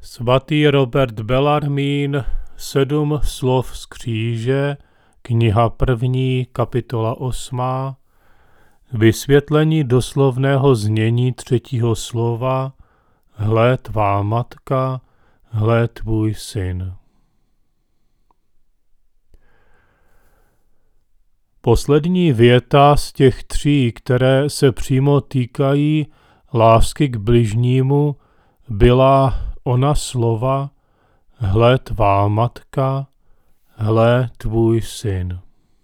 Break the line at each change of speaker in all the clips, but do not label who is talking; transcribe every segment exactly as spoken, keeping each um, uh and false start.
Svatý Robert Bellarmín, Sedm slov z kříže, kniha první, kapitola osmá, vysvětlení doslovného znění třetího slova, hle tvá matka, hle tvůj syn. Poslední věta z těch tří, které se přímo týkají lásky k bližnímu, byla ona slova hle tvá matka, hle tvůj syn.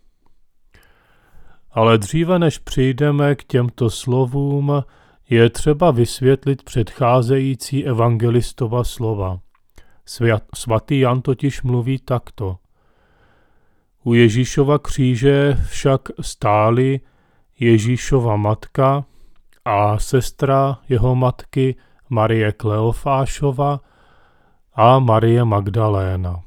Ale dříve než přijdeme k těmto slovům, je třeba vysvětlit předcházející evangelistova slova. Svatý Jan totiž mluví takto. U Ježíšova kříže však stály Ježíšova matka a sestra jeho matky Marie Kleofášova a Marie Magdaléna.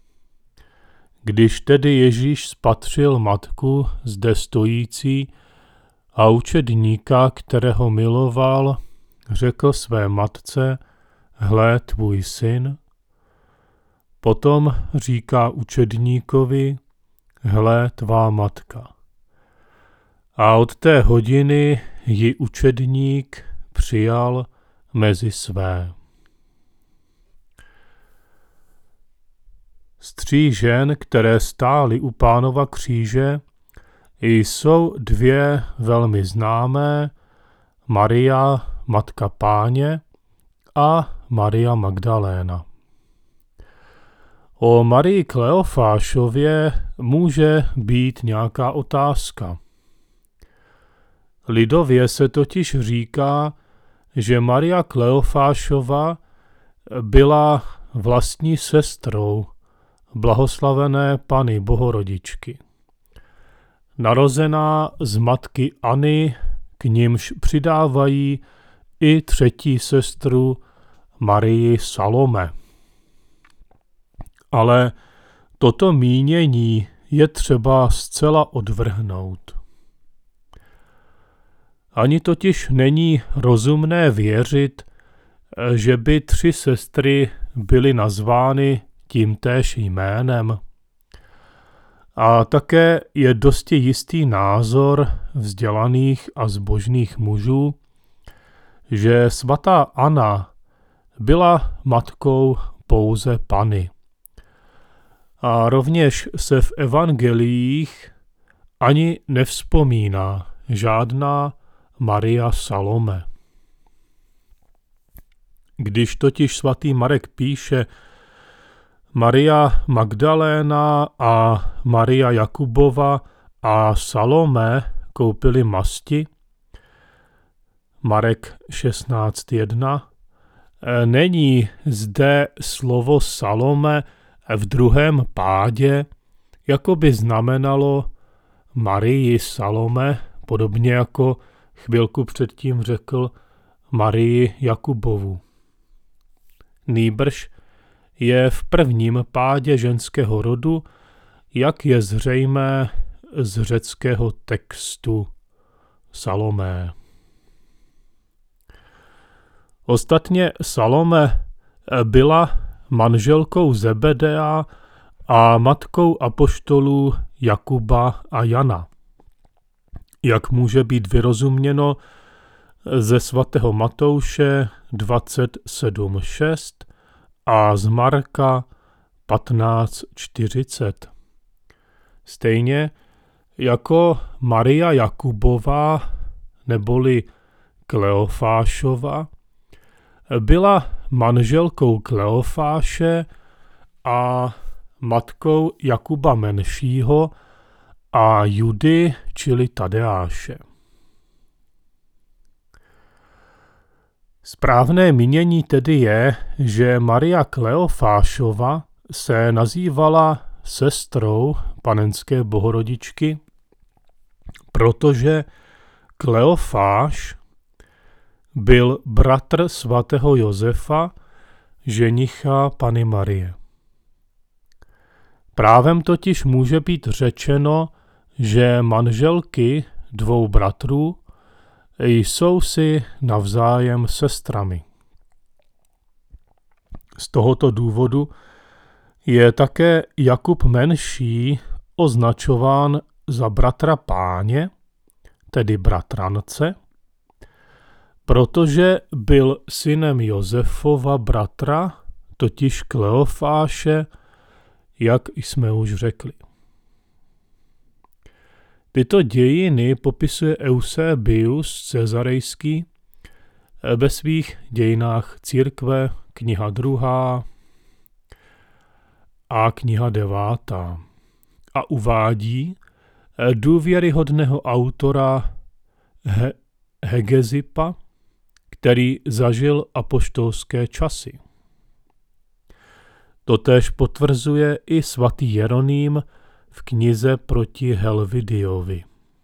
Když tedy Ježíš spatřil matku zde stojící a učedníka, kterého miloval, řekl své matce, hle tvůj syn. Potom říká učedníkovi, hle tvá matka. A od té hodiny ji učedník přijal mezi své. Z tří žen, které stály u Pánova kříže, jsou dvě velmi známé, Maria, matka Páně, a Maria Magdaléna. O Marii Kleofášově může být nějaká otázka. Lidově se totiž říká, že Maria Kleofášova byla vlastní sestrou blahoslavené Panny Bohorodičky. Narozená z matky Anny, k nimž přidávají i třetí sestru Marii Salome. Ale toto mínění je třeba zcela odvrhnout. Ani totiž není rozumné věřit, že by tři sestry byly nazvány tímtéž jménem. A také je dosti jistý názor vzdělaných a zbožných mužů, že svatá Anna byla matkou pouze Panny. A rovněž se v evangeliích ani nevzpomíná žádná Maria Salome. Když totiž svatý Marek píše Maria Magdaléna a Maria Jakubova a Salome koupili masti, Marek šestnáct jedna, není zde slovo Salome v druhém pádě, jako by znamenalo Marii Salome, podobně jako chvilku předtím řekl Marii Jakubovu. Nýbrž je v prvním pádě ženského rodu, jak je zřejmé z řeckého textu Salomé. Ostatně Salome byla manželkou Zebedea a matkou apoštolů Jakuba a Jana. Jak může být vyrozuměno ze svatého Matouše dvacet sedm šest a z Marka patnáct čtyřicet. Stejně jako Maria Jakubová neboli Kleofášova byla manželkou Kleofáše a matkou Jakuba menšího a Judy, čili Tadeáše. Správné mínění tedy je, že Maria Kleofášova se nazývala sestrou Panenské Bohorodičky, protože Kleofáš byl bratr svatého Josefa, ženicha Panny Marie. Právem totiž může být řečeno, že manželky dvou bratrů jsou si navzájem sestrami. Z tohoto důvodu je také Jakub menší označován za bratra Páně, tedy bratrance, protože byl synem Josefova bratra, totiž Kleofáše, jak jsme už řekli. Tyto dějiny popisuje Eusebius Cezarejský ve svých dějinách církve, kniha druhá a kniha devátá. A uvádí důvěryhodného autora He- Hegezipa, který zažil apoštolské časy. Totéž potvrzuje i svatý Jeroným v knize proti Helvidiovi.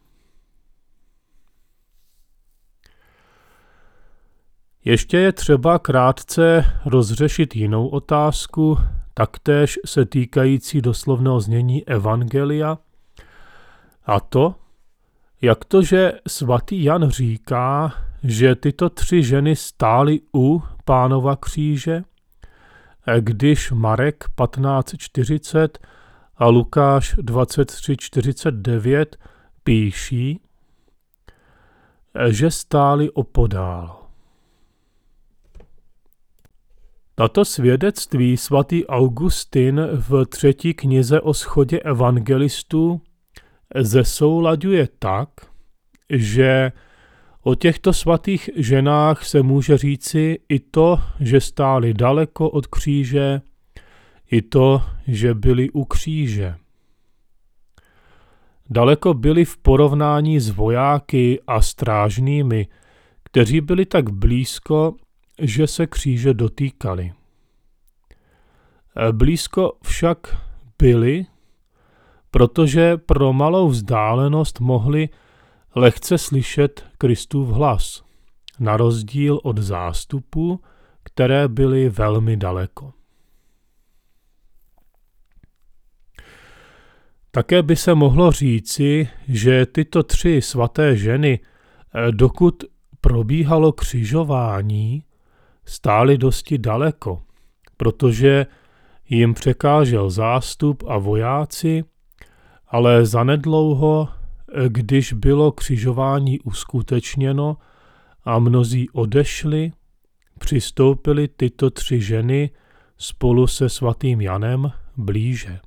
Ještě je třeba krátce rozřešit jinou otázku, taktéž se týkající doslovného znění Evangelia, a to, jak to, že svatý Jan říká, že tyto tři ženy stály u Pánova kříže, když Marek patnáct čtyřicet a Lukáš dvacet tři čtyřicet devět píší, že stáli opodál. Tato svědectví svatý Augustin v třetí knize o shodě evangelistů zesoulaďuje tak, že o těchto svatých ženách se může říci i to, že stáli daleko od kříže, i to, že byli u kříže. Daleko byli v porovnání s vojáky a strážnými, kteří byli tak blízko, že se kříže dotýkali. Blízko však byli, protože pro malou vzdálenost mohli lehce slyšet Kristův hlas, na rozdíl od zástupů, které byly velmi daleko. Také by se mohlo říci, že tyto tři svaté ženy, dokud probíhalo křižování, stály dosti daleko, protože jim překážel zástup a vojáci, ale zanedlouho, když bylo křižování uskutečněno a mnozí odešli, přistoupily tyto tři ženy spolu se svatým Janem blíže.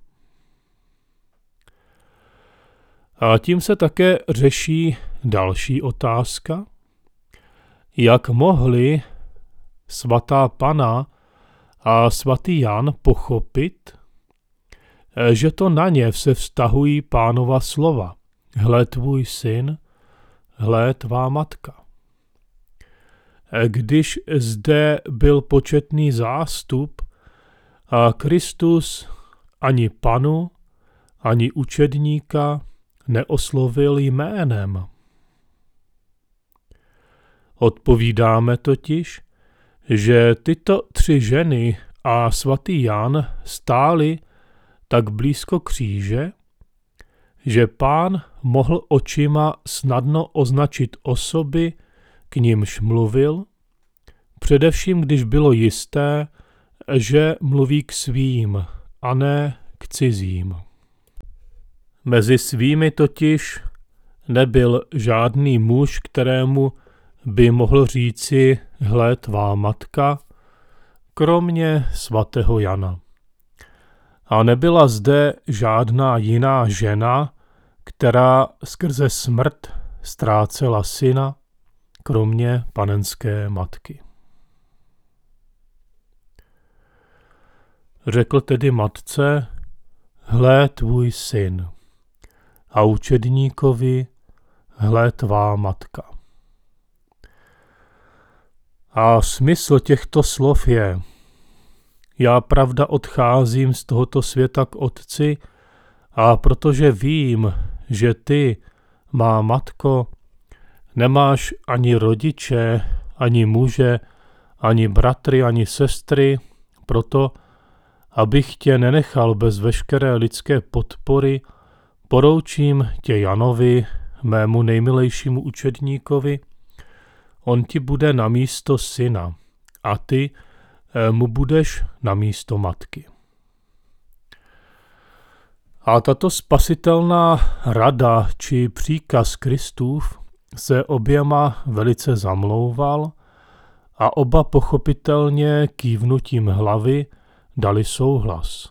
A tím se také řeší další otázka, jak mohli svatá Panna a svatý Jan pochopit, že to na ně se vztahují Pánova slova. Hle tvůj syn, hle tvá matka. Když zde byl početný zástup a Kristus ani Panu, ani učedníka neoslovil jménem. Odpovídáme totiž, že tyto tři ženy a svatý Jan stáli tak blízko kříže, že Pán mohl očima snadno označit osoby, k nimž mluvil, především když bylo jisté, že mluví k svým a ne k cizím. Mezi svými totiž nebyl žádný muž, kterému by mohl říci hle tvá matka, kromě svatého Jana. A nebyla zde žádná jiná žena, která skrze smrt ztrácela syna, kromě panenské matky. Řekl tedy matce, hle tvůj syn, a učedníkovi, hle tvá matka. A smysl těchto slov je, já pravda odcházím z tohoto světa k Otci, a protože vím, že ty, má matko, nemáš ani rodiče, ani muže, ani bratry, ani sestry, proto, abych tě nenechal bez veškeré lidské podpory, poroučím tě Janovi, mému nejmilejšímu učedníkovi, on ti bude na místo syna a ty mu budeš na místo matky. A tato spasitelná rada či příkaz Kristův se oběma velice zamlouval a oba pochopitelně kývnutím hlavy dali souhlas.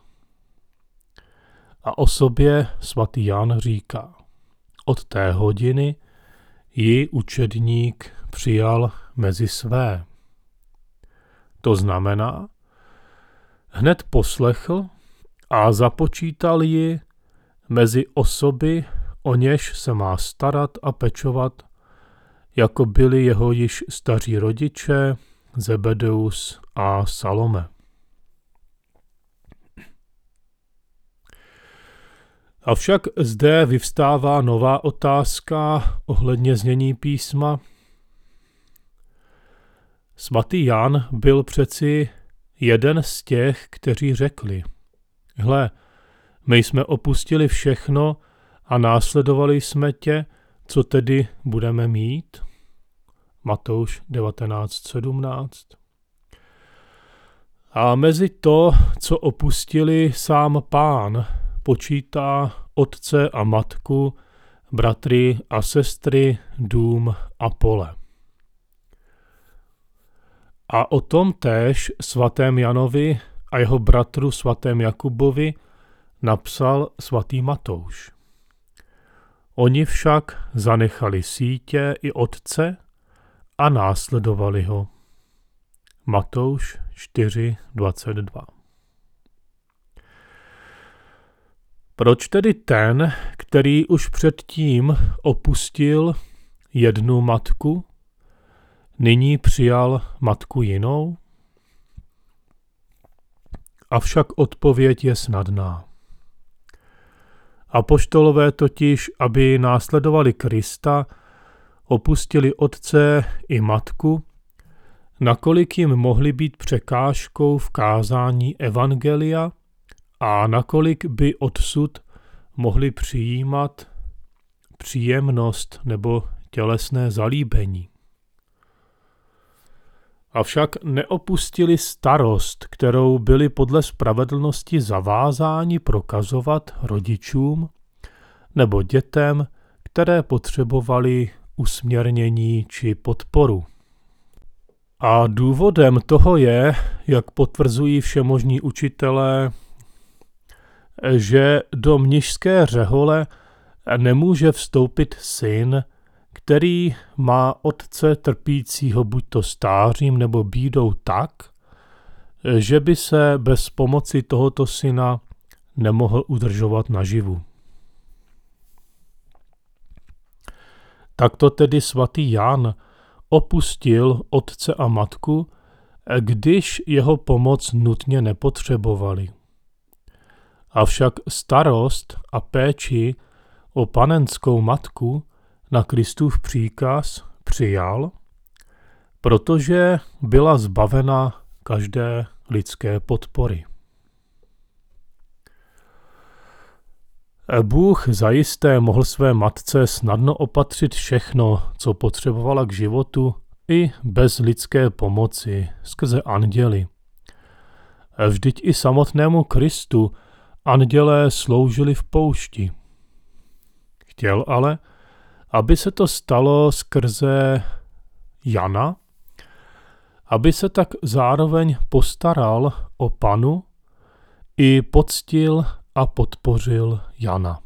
A o sobě svatý Jan říká: od té hodiny ji učedník přijal mezi své. To znamená, hned poslechl a započítal ji mezi osoby, o něž se má starat a pečovat, jako byli jeho již staří rodiče Zebedeus a Salome. Avšak zde vyvstává nová otázka ohledně znění písma. Svatý Jan byl přeci jeden z těch, kteří řekli: hle, my jsme opustili všechno a následovali jsme tě, co tedy budeme mít? Matouš devatenáct sedmnáct. A mezi to, co opustili, sám Pán počítá otce a matku, bratry a sestry, dům a pole. A o tom též svatém Janovi a jeho bratru svatém Jakubovi napsal svatý Matouš. Oni však zanechali sítě i otce a následovali ho. Matouš čtyři dvacet dva. Proč tedy ten, který už předtím opustil jednu matku, nyní přijal matku jinou? Avšak odpověď je snadná. Apoštolové totiž, aby následovali Krista, opustili otce i matku, nakolik jim mohli být překážkou v kázání evangelia a nakolik by odsud mohli přijímat příjemnost nebo tělesné zalíbení. Avšak neopustili starost, kterou byli podle spravedlnosti zavázáni prokazovat rodičům nebo dětem, které potřebovali usměrnění či podporu. A důvodem toho je, jak potvrzují všemožní učitelé, že do mnišské řehole nemůže vstoupit syn, který má otce trpícího buďto stářím nebo bídou tak, že by se bez pomoci tohoto syna nemohl udržovat naživu. Takto tedy svatý Jan opustil otce a matku, když jeho pomoc nutně nepotřebovali. Avšak starost a péči o panenskou matku na Kristův příkaz přijal, protože byla zbavena každé lidské podpory. Bůh zajisté mohl své matce snadno opatřit všechno, co potřebovala k životu, i bez lidské pomoci, skrze anděly. Vždyť i samotnému Kristu andělé sloužili v poušti. Chtěl ale, aby se to stalo skrze Jana, aby se tak zároveň postaral o Panu i poctil a podpořil Jana.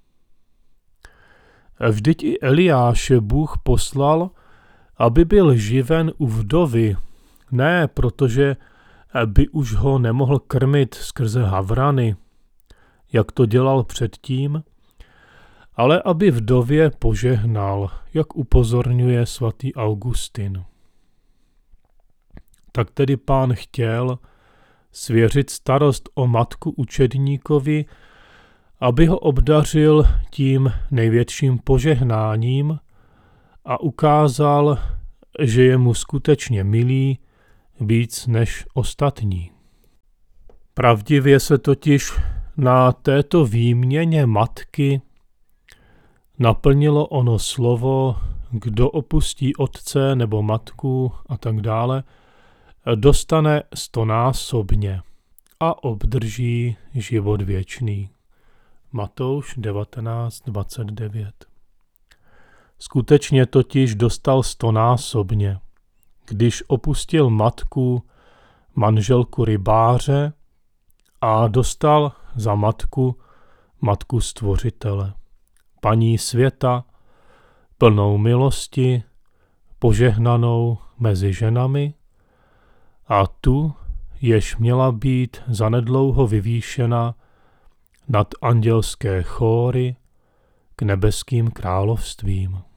Vždyť i Eliáše Bůh poslal, aby byl živen u vdovy, ne protože by už ho nemohl krmit skrze havrany, jak to dělal předtím, ale aby vdově požehnal, jak upozorňuje svatý Augustin. Tak tedy Pán chtěl svěřit starost o matku učedníkovi, aby ho obdařil tím největším požehnáním a ukázal, že je mu skutečně milý víc než ostatní. Pravdivě se totiž na této výměně matky naplnilo ono slovo, kdo opustí otce nebo matku a tak dále, dostane stonásobně a obdrží život věčný. Matouš devatenáct dvacet devět. Skutečně totiž dostal stonásobně, když opustil matku, manželku rybáře, a dostal za matku matku Stvořitele, paní světa, plnou milosti, požehnanou mezi ženami, a tu, jež měla být zanedlouho vyvýšena nad andělské chóry k nebeským královstvím.